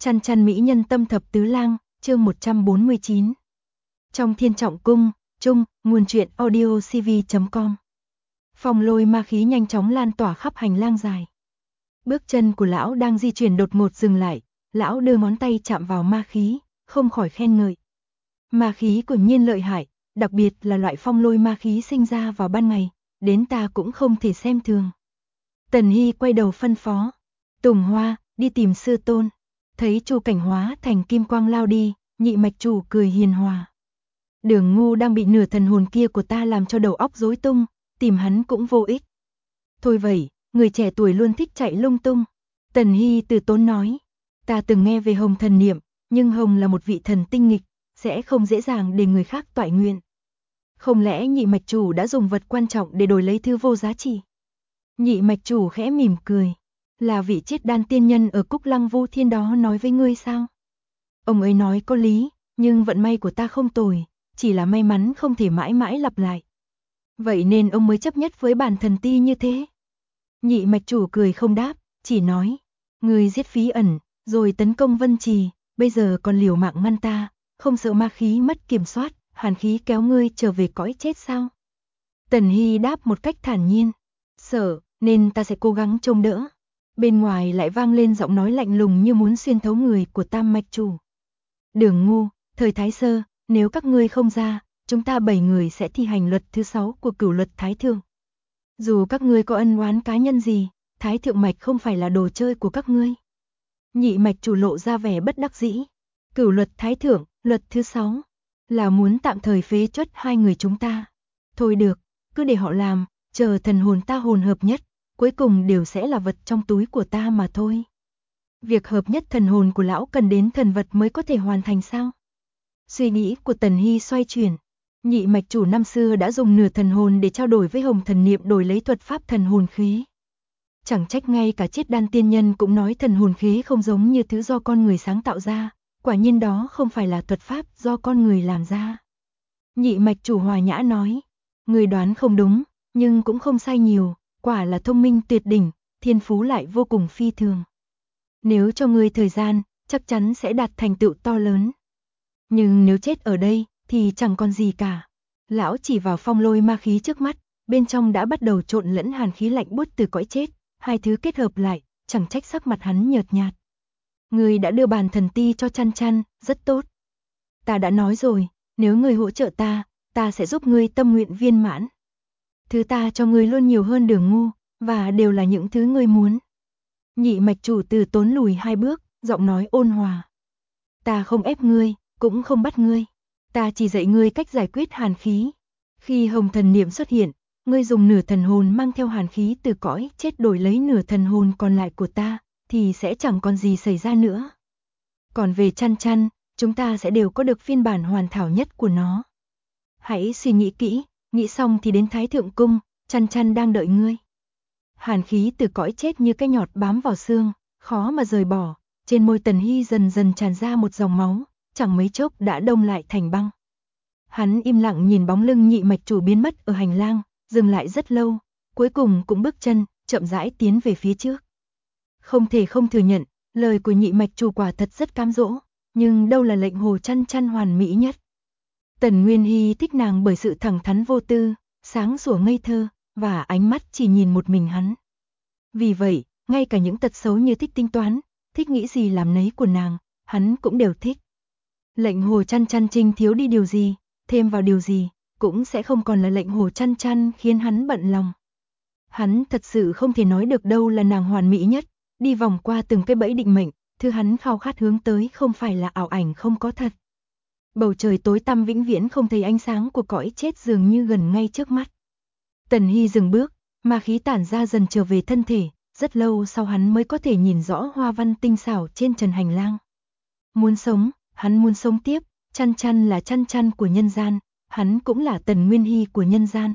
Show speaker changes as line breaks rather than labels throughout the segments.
Chăn chăn mỹ nhân tâm thập tứ lang, chương 149. Trong Thiên Trọng Cung, Trung, nguồn truyện audio cv.com. Phong lôi ma khí nhanh chóng lan tỏa khắp hành lang dài. Bước chân của lão đang di chuyển đột ngột dừng lại, lão đưa ngón tay chạm vào ma khí, không khỏi khen ngợi. Ma khí quả nhiên lợi hại, đặc biệt là loại phong lôi ma khí sinh ra vào ban ngày, đến ta cũng không thể xem thường. Tần Hy quay đầu phân phó, Tùng Hoa, đi tìm sư tôn. Thấy Chu Cảnh hóa thành kim quang lao đi, Nhị mạch chủ cười hiền hòa. Đường Ngu đang bị nửa thần hồn kia của ta làm cho đầu óc rối tung, tìm hắn cũng vô ích. Thôi vậy, người trẻ tuổi luôn thích chạy lung tung. Tần Hy từ tốn nói, ta từng nghe về Hồng thần niệm, nhưng Hồng là một vị thần tinh nghịch, sẽ không dễ dàng để người khác toại nguyện. Không lẽ Nhị mạch chủ đã dùng vật quan trọng để đổi lấy thứ vô giá trị? Nhị mạch chủ khẽ mỉm cười. Là vị Chiết Đan tiên nhân ở Cúc Lăng Vô Thiên đó nói với ngươi sao? Ông ấy nói có lý, nhưng vận may của ta không tồi, chỉ là may mắn không thể mãi mãi lặp lại. Vậy nên ông mới chấp nhất với bản thần ti như thế. Nhị mạch chủ cười không đáp, chỉ nói, ngươi giết Phí Ẩn, rồi tấn công Vân Trì, bây giờ còn liều mạng ngăn ta, không sợ ma khí mất kiểm soát, hàn khí kéo ngươi trở về cõi chết sao? Tần Hy đáp một cách thản nhiên, sợ, nên ta sẽ cố gắng trông đỡ. Bên ngoài lại vang lên giọng nói lạnh lùng như muốn xuyên thấu người của Tam mạch chủ. Đường Ngu, thời Thái Sơ, nếu các ngươi không ra, chúng ta 7 người sẽ thi hành luật thứ 6 của cửu luật Thái Thượng. Dù các ngươi có ân oán cá nhân gì, Thái Thượng mạch không phải là đồ chơi của các ngươi. Nhị mạch chủ lộ ra vẻ bất đắc dĩ. Cửu luật Thái Thượng, luật thứ 6, là muốn tạm thời phế truất hai người chúng ta. Thôi được, cứ để họ làm, chờ thần hồn ta hồn hợp nhất. Cuối cùng đều sẽ là vật trong túi của ta mà thôi. Việc hợp nhất thần hồn của lão cần đến thần vật mới có thể hoàn thành sao? Suy nghĩ của Tần Hy xoay chuyển. Nhị mạch chủ năm xưa đã dùng nửa thần hồn để trao đổi với Hồng thần niệm đổi lấy thuật pháp thần hồn khí. Chẳng trách ngay cả Chiết Đan tiên nhân cũng nói thần hồn khí không giống như thứ do con người sáng tạo ra, quả nhiên đó không phải là thuật pháp do con người làm ra. Nhị mạch chủ hòa nhã nói, người đoán không đúng, nhưng cũng không sai nhiều. Quả là thông minh tuyệt đỉnh, thiên phú lại vô cùng phi thường. Nếu cho ngươi thời gian, chắc chắn sẽ đạt thành tựu to lớn. Nhưng nếu chết ở đây, thì chẳng còn gì cả. Lão chỉ vào phong lôi ma khí trước mắt, bên trong đã bắt đầu trộn lẫn hàn khí lạnh buốt từ cõi chết, hai thứ kết hợp lại, chẳng trách sắc mặt hắn nhợt nhạt. Ngươi đã đưa bàn thần ti cho Chăn Chăn, rất tốt. Ta đã nói rồi, nếu ngươi hỗ trợ ta sẽ giúp ngươi tâm nguyện viên mãn. Thứ ta cho ngươi luôn nhiều hơn Đường Ngu, và đều là những thứ ngươi muốn. Nhị mạch chủ từ tốn lùi 2 bước, giọng nói ôn hòa. Ta không ép ngươi, cũng không bắt ngươi. Ta chỉ dạy ngươi cách giải quyết hàn khí. Khi Hồng thần niệm xuất hiện, ngươi dùng nửa thần hồn mang theo hàn khí từ cõi chết đổi lấy nửa thần hồn còn lại của ta, thì sẽ chẳng còn gì xảy ra nữa. Còn về Chăn Chăn, chúng ta sẽ đều có được phiên bản hoàn thảo nhất của nó. Hãy suy nghĩ kỹ. Nghĩ xong thì đến Thái Thượng Cung, Chăn Chăn đang đợi ngươi. Hàn khí từ cõi chết như cái nhọt bám vào xương, khó mà rời bỏ. Trên môi Tần Hy dần dần tràn ra một dòng máu, chẳng mấy chốc đã đông lại thành băng. Hắn im lặng nhìn bóng lưng nhị mạch chủ biến mất ở hành lang, dừng lại rất lâu, cuối cùng cũng bước chân, chậm rãi tiến về phía trước. Không thể không thừa nhận, lời của nhị mạch chủ quả thật rất cám dỗ, nhưng đâu là lệnh hồ Chăn Chăn hoàn mỹ nhất. Tần Nguyên Hy thích nàng bởi sự thẳng thắn vô tư, sáng sủa ngây thơ, và ánh mắt chỉ nhìn một mình hắn. Vì vậy, ngay cả những tật xấu như thích tính toán, thích nghĩ gì làm nấy của nàng, hắn cũng đều thích. Lệnh hồ Chăn Chăn trinh thiếu đi điều gì, thêm vào điều gì, cũng sẽ không còn là lệnh hồ Chăn Chăn khiến hắn bận lòng. Hắn thật sự không thể nói được đâu là nàng hoàn mỹ nhất, đi vòng qua từng cái bẫy định mệnh, thứ hắn khao khát hướng tới không phải là ảo ảnh không có thật. Bầu trời tối tăm vĩnh viễn không thấy ánh sáng của cõi chết dường như gần ngay trước mắt. Tần Hy dừng bước, ma khí tản ra dần trở về thân thể, rất lâu sau hắn mới có thể nhìn rõ hoa văn tinh xảo trên trần hành lang. Muốn sống, hắn muốn sống tiếp, Chăn Chăn là Chăn Chăn của nhân gian, hắn cũng là Tần Nguyên Hy của nhân gian.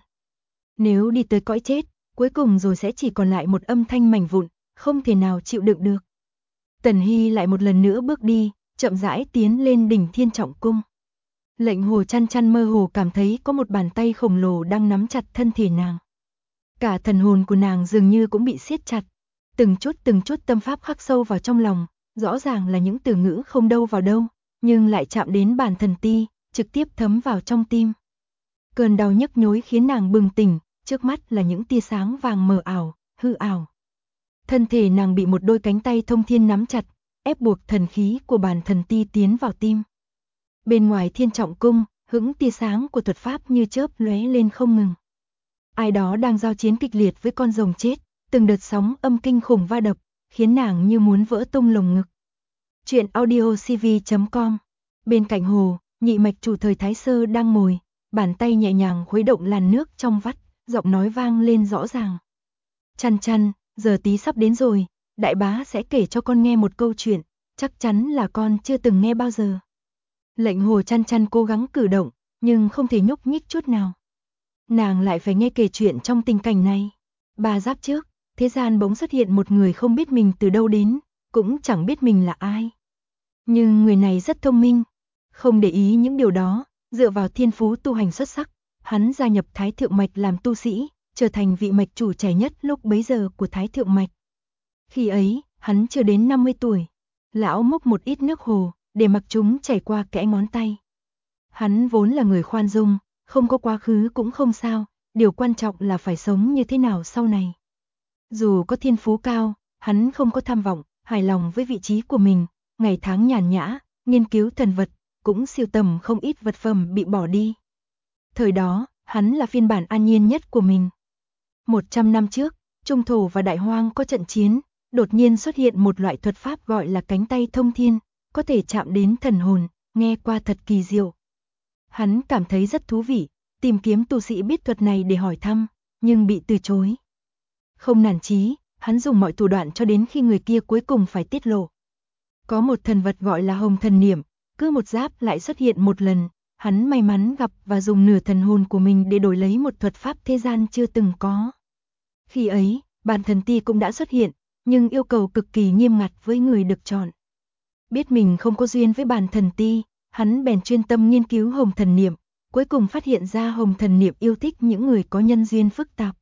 Nếu đi tới cõi chết, cuối cùng rồi sẽ chỉ còn lại một âm thanh mảnh vụn, không thể nào chịu đựng được. Tần Hy lại một lần nữa bước đi, chậm rãi tiến lên đỉnh Thiên Trọng Cung. Lệnh hồ Chăn Chăn mơ hồ cảm thấy có một bàn tay khổng lồ đang nắm chặt thân thể nàng. Cả thần hồn của nàng dường như cũng bị siết chặt. Từng chút tâm pháp khắc sâu vào trong lòng, rõ ràng là những từ ngữ không đâu vào đâu, nhưng lại chạm đến bản thần ti, trực tiếp thấm vào trong tim. Cơn đau nhức nhối khiến nàng bừng tỉnh, trước mắt là những tia sáng vàng mờ ảo, hư ảo. Thân thể nàng bị một đôi cánh tay thông thiên nắm chặt, ép buộc thần khí của bản thần ti tiến vào tim. Bên ngoài Thiên Trọng Cung, hững tia sáng của thuật pháp như chớp lóe lên không ngừng. Ai đó đang giao chiến kịch liệt với con rồng chết, từng đợt sóng âm kinh khủng va đập, khiến nàng như muốn vỡ tung lồng ngực. Truyện audio cv.com. Bên cạnh hồ, nhị mạch chủ thời Thái Sơ đang ngồi, bàn tay nhẹ nhàng khuấy động làn nước trong vắt, giọng nói vang lên rõ ràng. Chăn chăn, giờ tí sắp đến rồi, đại bá sẽ kể cho con nghe một câu chuyện, chắc chắn là con chưa từng nghe bao giờ. Lệnh hồ chăn chăn cố gắng cử động, nhưng không thể nhúc nhích chút nào. Nàng lại phải nghe kể chuyện trong tình cảnh này. 3 giáp trước, thế gian bỗng xuất hiện một người không biết mình từ đâu đến, cũng chẳng biết mình là ai. Nhưng người này rất thông minh, không để ý những điều đó, dựa vào thiên phú tu hành xuất sắc, hắn gia nhập Thái Thượng Mạch làm tu sĩ, trở thành vị mạch chủ trẻ nhất lúc bấy giờ của Thái Thượng Mạch. Khi ấy, hắn chưa đến 50 tuổi. Lão múc một ít nước hồ, để mặc chúng chảy qua kẽ ngón tay. Hắn vốn là người khoan dung, không có quá khứ cũng không sao, điều quan trọng là phải sống như thế nào sau này. Dù có thiên phú cao, hắn không có tham vọng, hài lòng với vị trí của mình, ngày tháng nhàn nhã, nghiên cứu thần vật, cũng sưu tầm không ít vật phẩm bị bỏ đi. Thời đó, hắn là phiên bản an nhiên nhất của mình. 100 năm trước, Trung Thổ và Đại Hoang có trận chiến, đột nhiên xuất hiện một loại thuật pháp gọi là cánh tay thông thiên, có thể chạm đến thần hồn, nghe qua thật kỳ diệu. Hắn cảm thấy rất thú vị, tìm kiếm tu sĩ biết thuật này để hỏi thăm, nhưng bị từ chối. Không nản chí, hắn dùng mọi thủ đoạn cho đến khi người kia cuối cùng phải tiết lộ. Có một thần vật gọi là hồng thần niệm, cứ một giáp lại xuất hiện một lần, hắn may mắn gặp và dùng nửa thần hồn của mình để đổi lấy một thuật pháp thế gian chưa từng có. Khi ấy, bản thần ti cũng đã xuất hiện, nhưng yêu cầu cực kỳ nghiêm ngặt với người được chọn. Biết mình không có duyên với bản thần ti, hắn bèn chuyên tâm nghiên cứu hồng thần niệm, cuối cùng phát hiện ra hồng thần niệm yêu thích những người có nhân duyên phức tạp.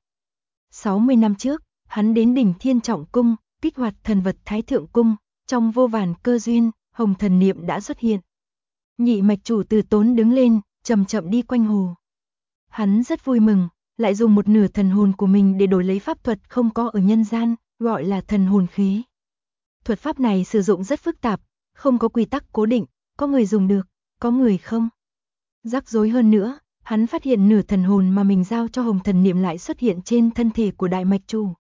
60 năm trước, hắn đến đỉnh Thiên Trọng Cung, kích hoạt thần vật Thái Thượng Cung, trong vô vàn cơ duyên, hồng thần niệm đã xuất hiện. Nhị mạch chủ Từ Tốn đứng lên, chậm chậm đi quanh hồ. Hắn rất vui mừng, lại dùng một nửa thần hồn của mình để đổi lấy pháp thuật không có ở nhân gian, gọi là thần hồn khí. Thuật pháp này sử dụng rất phức tạp, không có quy tắc cố định, có người dùng được, có người không. Rắc rối hơn nữa, hắn phát hiện nửa thần hồn mà mình giao cho hồng thần niệm lại xuất hiện trên thân thể của đại mạch chủ.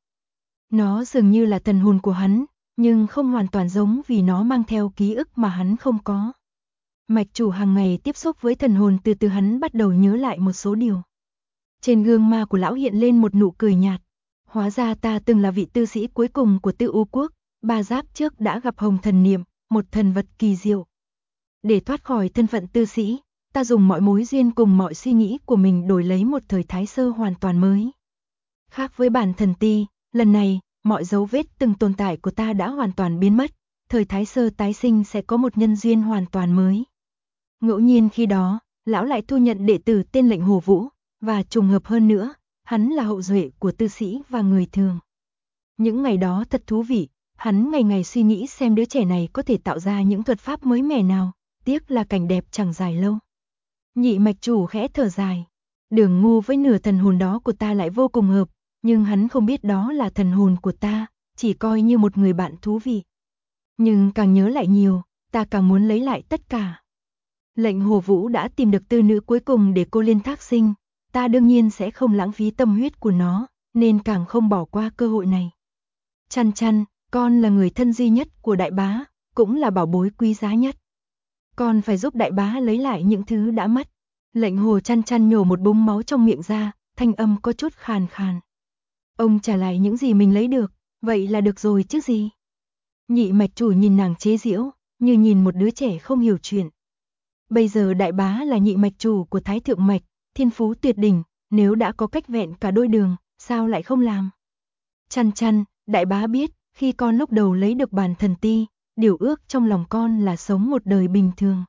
Nó dường như là thần hồn của hắn, nhưng không hoàn toàn giống vì nó mang theo ký ức mà hắn không có. Mạch chủ hàng ngày tiếp xúc với thần hồn, từ từ hắn bắt đầu nhớ lại một số điều. Trên gương ma của lão hiện lên một nụ cười nhạt. Hóa ra ta từng là vị tư sĩ cuối cùng của Tư U Quốc, 3 giáp trước đã gặp hồng thần niệm, một thần vật kỳ diệu. Để thoát khỏi thân phận tư sĩ, ta dùng mọi mối duyên cùng mọi suy nghĩ của mình đổi lấy một thời Thái Sơ hoàn toàn mới. Khác với bản thần ti, lần này, mọi dấu vết từng tồn tại của ta đã hoàn toàn biến mất, thời Thái Sơ tái sinh sẽ có một nhân duyên hoàn toàn mới. Ngẫu nhiên khi đó, lão lại thu nhận đệ tử tên Lệnh Hồ Vũ, và trùng hợp hơn nữa, hắn là hậu duệ của tư sĩ và người thường. Những ngày đó thật thú vị, hắn ngày ngày suy nghĩ xem đứa trẻ này có thể tạo ra những thuật pháp mới mẻ nào, tiếc là cảnh đẹp chẳng dài lâu. Nhị mạch chủ khẽ thở dài, Đường ngu với nửa thần hồn đó của ta lại vô cùng hợp, nhưng hắn không biết đó là thần hồn của ta, chỉ coi như một người bạn thú vị. Nhưng càng nhớ lại nhiều, ta càng muốn lấy lại tất cả. Lệnh Hồ Vũ đã tìm được tư nữ cuối cùng để cô liên thác sinh, ta đương nhiên sẽ không lãng phí tâm huyết của nó, nên càng không bỏ qua cơ hội này. Chăn chăn, con là người thân duy nhất của đại bá, cũng là bảo bối quý giá nhất. Con phải giúp đại bá lấy lại những thứ đã mất. Lệnh Hồ chăn chăn nhổ một búng máu trong miệng ra, thanh âm có chút khàn khàn. Ông trả lại những gì mình lấy được, vậy là được rồi chứ gì. Nhị mạch chủ nhìn nàng chế giễu, như nhìn một đứa trẻ không hiểu chuyện. Bây giờ đại bá là nhị mạch chủ của Thái Thượng Mạch, thiên phú tuyệt đỉnh, nếu đã có cách vẹn cả đôi đường, sao lại không làm? Chăn chăn, đại bá biết, khi con lúc đầu lấy được bàn thần ti, điều ước trong lòng con là sống một đời bình thường.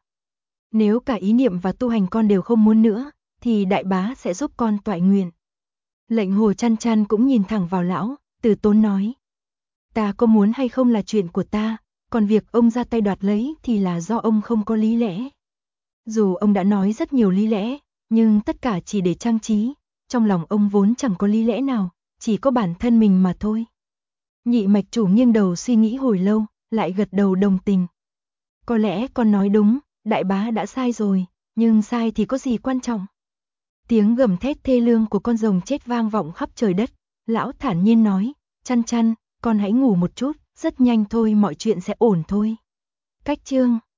Nếu cả ý niệm và tu hành con đều không muốn nữa, thì đại bá sẽ giúp con toại nguyện. Lệnh Hồ chăn chăn cũng nhìn thẳng vào lão, Từ Tốn nói. Ta có muốn hay không là chuyện của ta, Còn việc ông ra tay đoạt lấy thì là do ông không có lý lẽ. Dù ông đã nói rất nhiều lý lẽ, nhưng tất cả chỉ để trang trí, trong lòng ông vốn chẳng có lý lẽ nào, chỉ có bản thân mình mà thôi. Nhị mạch chủ nghiêng đầu suy nghĩ hồi lâu, lại gật đầu đồng tình. Có lẽ con nói đúng, đại bá đã sai rồi, nhưng sai thì có gì quan trọng. Tiếng gầm thét thê lương của con rồng chết vang vọng khắp trời đất, lão thản nhiên nói, Chăn Chăn, con hãy ngủ một chút, rất nhanh thôi mọi chuyện sẽ ổn thôi. Cách chương